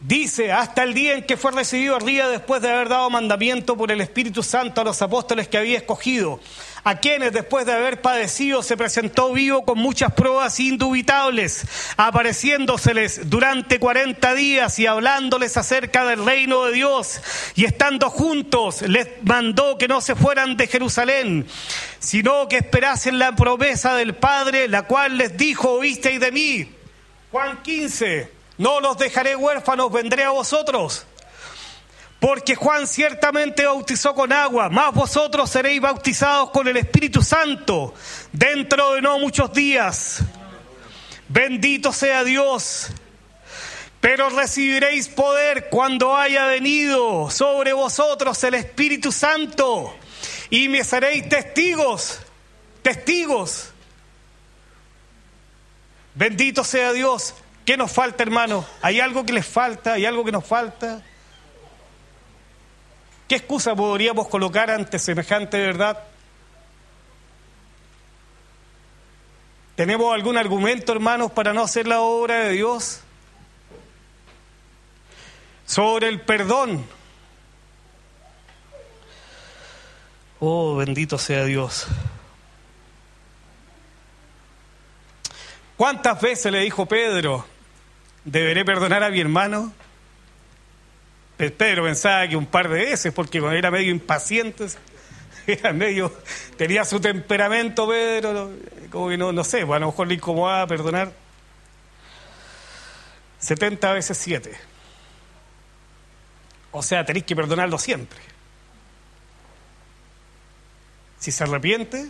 Dice, hasta el día en que fue recibido arriba después de haber dado mandamiento por el Espíritu Santo a los apóstoles que había escogido, a quienes después de haber padecido se presentó vivo con muchas pruebas indubitables, apareciéndoseles durante 40 días y hablándoles acerca del reino de Dios, y estando juntos les mandó que no se fueran de Jerusalén, sino que esperasen la promesa del Padre, la cual les dijo, oísteis de mí. Juan 15, no los dejaré huérfanos, vendré a vosotros. Porque Juan ciertamente bautizó con agua, mas vosotros seréis bautizados con el Espíritu Santo dentro de no muchos días. Bendito sea Dios. Pero recibiréis poder cuando haya venido sobre vosotros el Espíritu Santo, y me seréis testigos. Bendito sea Dios. ¿Qué nos falta, hermano? ¿Hay algo que les falta? ¿Hay algo que nos falta? ¿Qué excusa podríamos colocar ante semejante verdad? ¿Tenemos algún argumento, hermanos, para no hacer la obra de Dios? Sobre el perdón. Oh, bendito sea Dios. ¿Cuántas veces le dijo Pedro, deberé perdonar a mi hermano? Pedro pensaba que un par de veces, porque era medio impaciente, tenía su temperamento, Pedro, como que no sé, pues a lo mejor le incomodaba perdonar. 70 veces 7. O sea, tenéis que perdonarlo siempre. Si se arrepiente,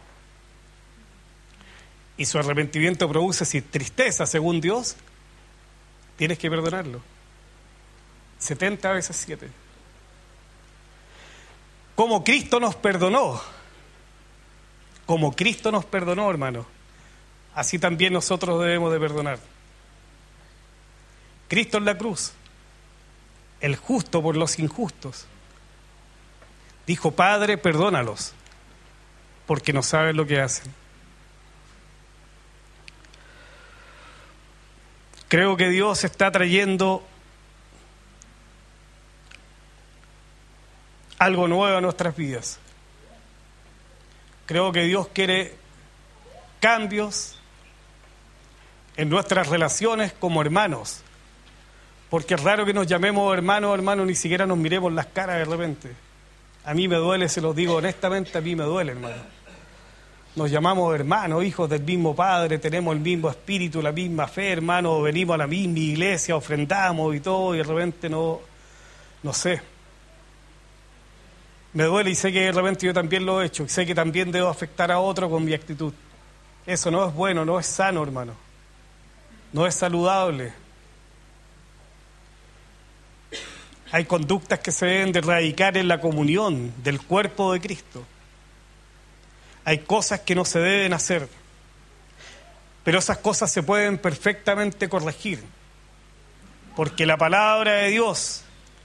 y su arrepentimiento produce tristeza según Dios, tienes que perdonarlo. 70 veces 7. Como Cristo nos perdonó, hermano, así también nosotros debemos de perdonar. Cristo en la cruz, el justo por los injustos, dijo, Padre, perdónalos, porque no saben lo que hacen. Creo que Dios está trayendo algo nuevo a nuestras vidas. Creo que Dios quiere cambios en nuestras relaciones como hermanos. Porque es raro que nos llamemos hermanos, ni siquiera nos miremos las caras de repente. A mí me duele, se los digo honestamente, a mí me duele, hermano. Nos llamamos hermanos, hijos del mismo Padre, tenemos el mismo espíritu, la misma fe, hermano, venimos a la misma iglesia, ofrendamos y todo, y de repente no sé. Me duele y sé que de repente yo también lo he hecho, y sé que también debo afectar a otro con mi actitud. Eso no es bueno, no es sano, hermano. No es saludable. Hay conductas que se deben de erradicar en la comunión del cuerpo de Cristo. Hay cosas que no se deben hacer, pero esas cosas se pueden perfectamente corregir, porque la palabra de Dios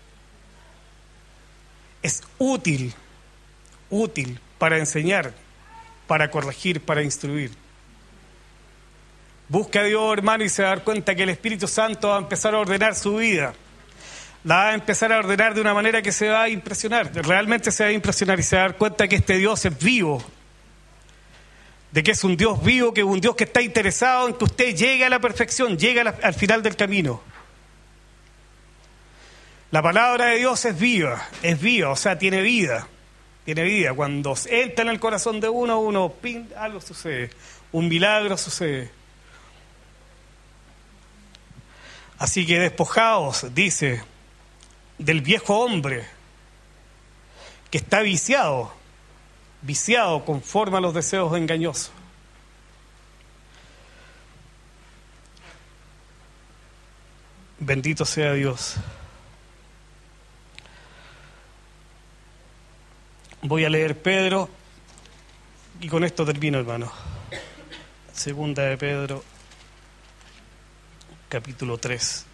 es útil para enseñar, para corregir, para instruir. Busque a Dios, hermano, y se va a dar cuenta que el Espíritu Santo va a empezar a ordenar su vida. La va a empezar a ordenar de una manera que se va a impresionar, realmente se va a impresionar, y se va a dar cuenta que este Dios es vivo, de que es un Dios vivo, que es un Dios que está interesado en que usted llegue a la perfección, llegue al final del camino. La palabra de Dios es viva, o sea, tiene vida. Cuando entra en el corazón de uno, ¡ping!, algo sucede, un milagro sucede. Así que despojaos, dice, del viejo hombre que está viciado conforme a los deseos engañosos. Bendito sea Dios. Voy a leer Pedro y con esto termino, hermano. Segunda de Pedro, capítulo 3.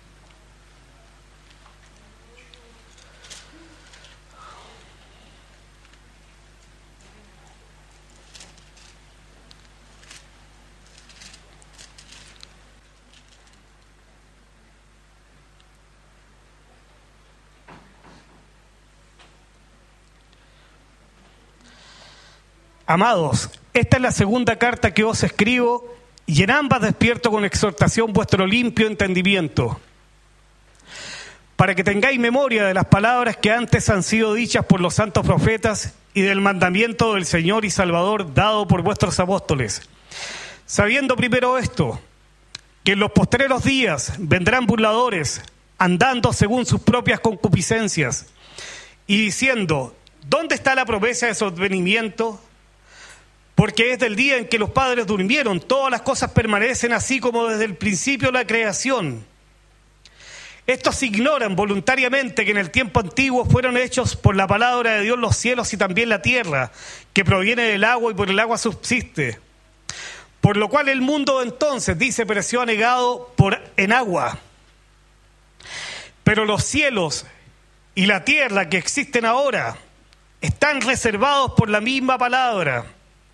Amados, esta es la segunda carta que os escribo, y en ambas despierto con exhortación vuestro limpio entendimiento, para que tengáis memoria de las palabras que antes han sido dichas por los santos profetas y del mandamiento del Señor y Salvador dado por vuestros apóstoles. Sabiendo primero esto, que en los postreros días vendrán burladores, andando según sus propias concupiscencias, y diciendo, ¿dónde está la promesa de su advenimiento? Porque es del día en que los padres durmieron, todas las cosas permanecen así como desde el principio de la creación. Estos ignoran voluntariamente que en el tiempo antiguo fueron hechos por la palabra de Dios los cielos y también la tierra, que proviene del agua y por el agua subsiste. Por lo cual el mundo entonces, dice, pereció anegado en agua. Pero los cielos y la tierra que existen ahora están reservados por la misma palabra,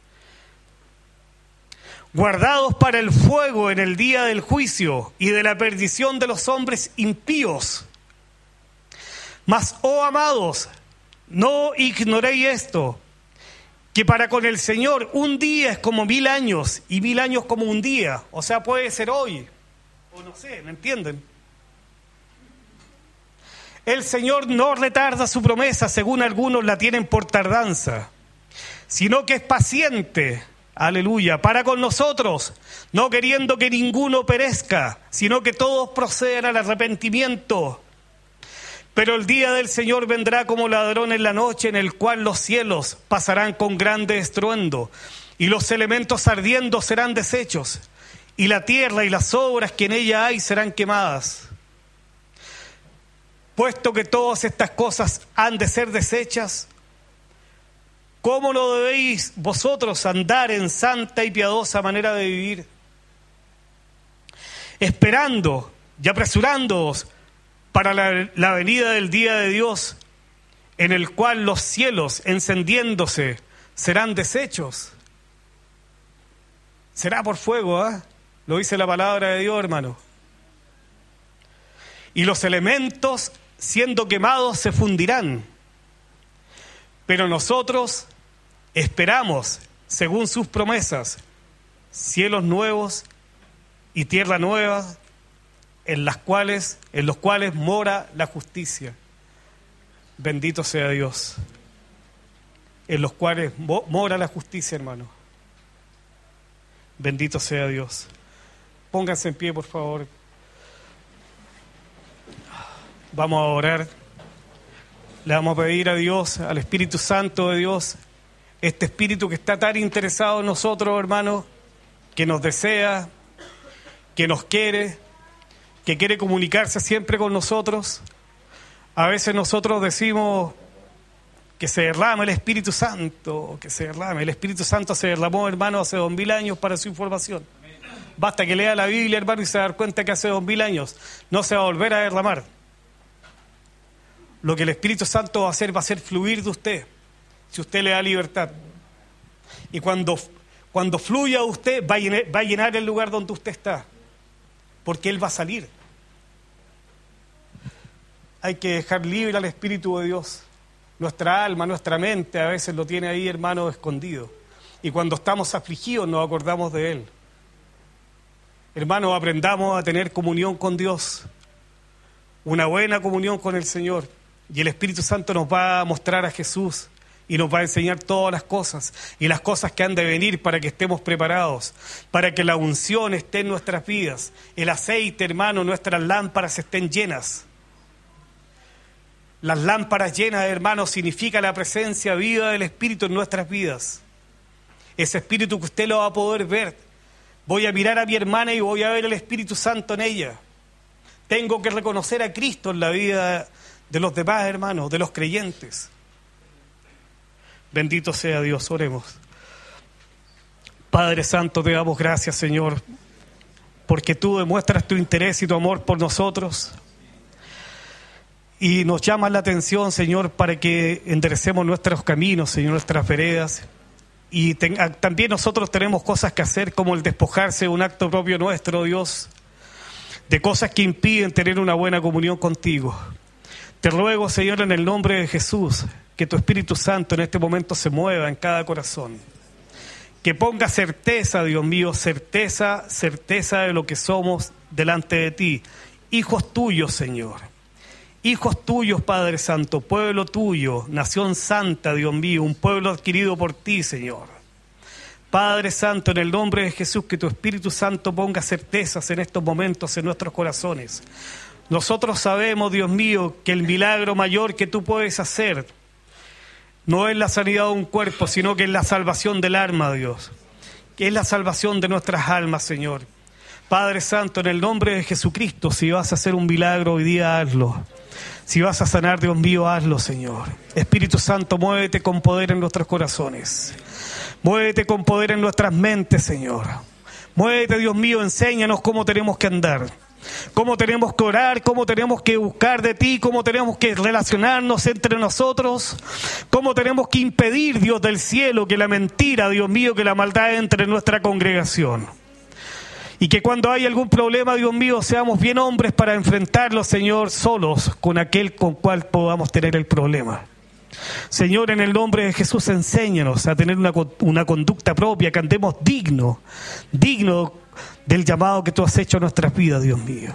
guardados para el fuego en el día del juicio y de la perdición de los hombres impíos. Mas, oh amados, no ignoréis esto, que para con el Señor un día es como 1000 años y 1000 años como un día. O sea, puede ser hoy, o no sé, ¿me entienden? El Señor no retarda su promesa, según algunos la tienen por tardanza, sino que es paciente, aleluya, para con nosotros, no queriendo que ninguno perezca, sino que todos procedan al arrepentimiento. Pero el día del Señor vendrá como ladrón en la noche, en el cual los cielos pasarán con grande estruendo, y los elementos ardiendo serán deshechos, y la tierra y las obras que en ella hay serán quemadas. Puesto que todas estas cosas han de ser deshechas, ¿cómo no debéis vosotros andar en santa y piadosa manera de vivir? Esperando y apresurándoos para la venida del día de Dios, en el cual los cielos, encendiéndose, serán deshechos. Será por fuego, ¿eh? Lo dice la palabra de Dios, hermano. Y los elementos, siendo quemados, se fundirán. Pero nosotros esperamos, según sus promesas, cielos nuevos y tierra nueva, en los cuales mora la justicia. Bendito sea Dios. En los cuales mora la justicia, hermano. Bendito sea Dios. Pónganse en pie, por favor. Vamos a orar. Le vamos a pedir a Dios, al Espíritu Santo de Dios, este Espíritu que está tan interesado en nosotros, hermanos, que nos desea, que nos quiere, que quiere comunicarse siempre con nosotros. A veces nosotros decimos que se derrame el Espíritu Santo, que se derrame. El Espíritu Santo se derramó, hermano, hace 2000 años para su información. Basta que lea la Biblia, hermano, y se da cuenta que hace 2000 años no se va a volver a derramar. Lo que el Espíritu Santo va a hacer fluir de usted, si usted le da libertad. Y cuando fluya usted, va a llenar el lugar donde usted está, porque Él va a salir. Hay que dejar libre al Espíritu de Dios. Nuestra alma, nuestra mente a veces lo tiene ahí, hermano, escondido. Y cuando estamos afligidos nos acordamos de Él. Hermanos, aprendamos a tener comunión con Dios, una buena comunión con el Señor. Y el Espíritu Santo nos va a mostrar a Jesús y nos va a enseñar todas las cosas y las cosas que han de venir para que estemos preparados, para que la unción esté en nuestras vidas, el aceite, hermano, nuestras lámparas estén llenas. Las lámparas llenas, hermano, significa la presencia viva del Espíritu en nuestras vidas. Ese Espíritu que usted lo va a poder ver. Voy a mirar a mi hermana y voy a ver el Espíritu Santo en ella. Tengo que reconocer a Cristo en la vida de los demás hermanos, de los creyentes. Bendito sea Dios, oremos. Padre Santo, te damos gracias, Señor, porque tú demuestras tu interés y tu amor por nosotros. Y nos llamas la atención, Señor, para que enderecemos nuestros caminos, Señor, nuestras veredas. Y también nosotros tenemos cosas que hacer, como el despojarse de un acto propio nuestro, Dios, de cosas que impiden tener una buena comunión contigo. Te ruego, Señor, en el nombre de Jesús, que tu Espíritu Santo en este momento se mueva en cada corazón. que ponga certeza, Dios mío, certeza de lo que somos delante de ti. Hijos tuyos, Señor. Hijos tuyos, Padre Santo, pueblo tuyo, nación santa, Dios mío, un pueblo adquirido por ti, Señor. Padre Santo, en el nombre de Jesús, que tu Espíritu Santo ponga certezas en estos momentos en nuestros corazones. Nosotros sabemos, Dios mío, que el milagro mayor que tú puedes hacer no es la sanidad de un cuerpo, sino que es la salvación del alma, Dios. Que es la salvación de nuestras almas, Señor. Padre Santo, en el nombre de Jesucristo, si vas a hacer un milagro hoy día, hazlo. Si vas a sanar, Dios mío, hazlo, Señor. Espíritu Santo, muévete con poder en nuestros corazones. Muévete con poder en nuestras mentes, Señor. Muévete, Dios mío, enséñanos cómo tenemos que andar. Cómo tenemos que orar, cómo tenemos que buscar de ti, cómo tenemos que relacionarnos entre nosotros, cómo tenemos que impedir, Dios del cielo, que la mentira, Dios mío, que la maldad entre en nuestra congregación. Y que cuando hay algún problema, Dios mío, seamos bien hombres para enfrentarlo, Señor, solos con aquel con cual podamos tener el problema. Señor, en el nombre de Jesús, enséñanos a tener una conducta propia, que andemos digno del llamado que tú has hecho a nuestras vidas, Dios mío.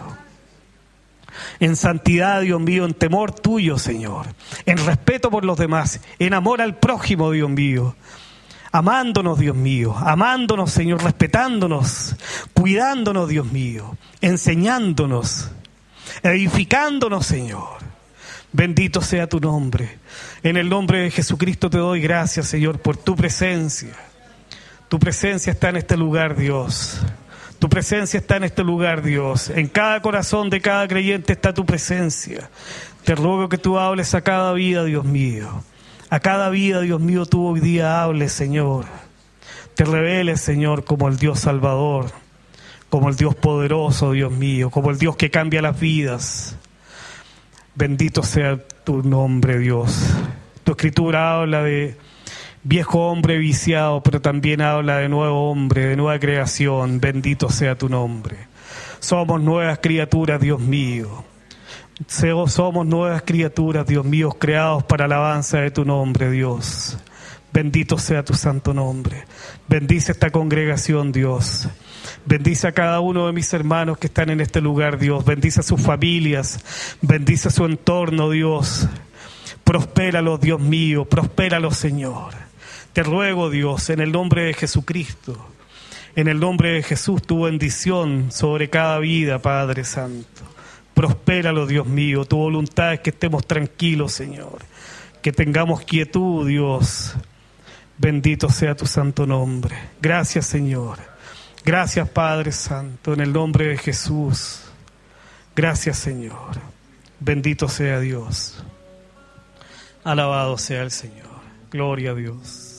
En santidad, Dios mío, en temor tuyo, Señor. En respeto por los demás, en amor al prójimo, Dios mío. Amándonos, Dios mío. Amándonos, Señor, respetándonos, cuidándonos, Dios mío. Enseñándonos, edificándonos, Señor. Bendito sea tu nombre. En el nombre de Jesucristo te doy gracias, Señor, por tu presencia. Tu presencia está en este lugar, Dios. Tu presencia está en este lugar, Dios. En cada corazón de cada creyente está tu presencia. Te ruego que tú hables a cada vida, Dios mío. A cada vida, Dios mío, tú hoy día hables, Señor. Te reveles, Señor, como el Dios Salvador, como el Dios poderoso, Dios mío, como el Dios que cambia las vidas. Bendito sea tu nombre, Dios. Tu escritura habla de viejo hombre viciado, pero también habla de nuevo hombre, de nueva creación. Bendito sea tu nombre. Somos nuevas criaturas, Dios mío. Somos nuevas criaturas, Dios mío, creados para alabanza de tu nombre, Dios. Bendito sea tu santo nombre. Bendice esta congregación, Dios. Bendice a cada uno de mis hermanos que están en este lugar, Dios. Bendice a sus familias. Bendice su entorno, Dios. Prospéralos, Dios mío. Prospéralos, Señor. Te ruego, Dios, en el nombre de Jesucristo, en el nombre de Jesús, tu bendición sobre cada vida, Padre Santo. Prospéralo, Dios mío. Tu voluntad es que estemos tranquilos, Señor. Que tengamos quietud, Dios. Bendito sea tu santo nombre. Gracias, Señor. Gracias, Padre Santo, en el nombre de Jesús. Gracias, Señor. Bendito sea Dios. Alabado sea el Señor. Gloria a Dios.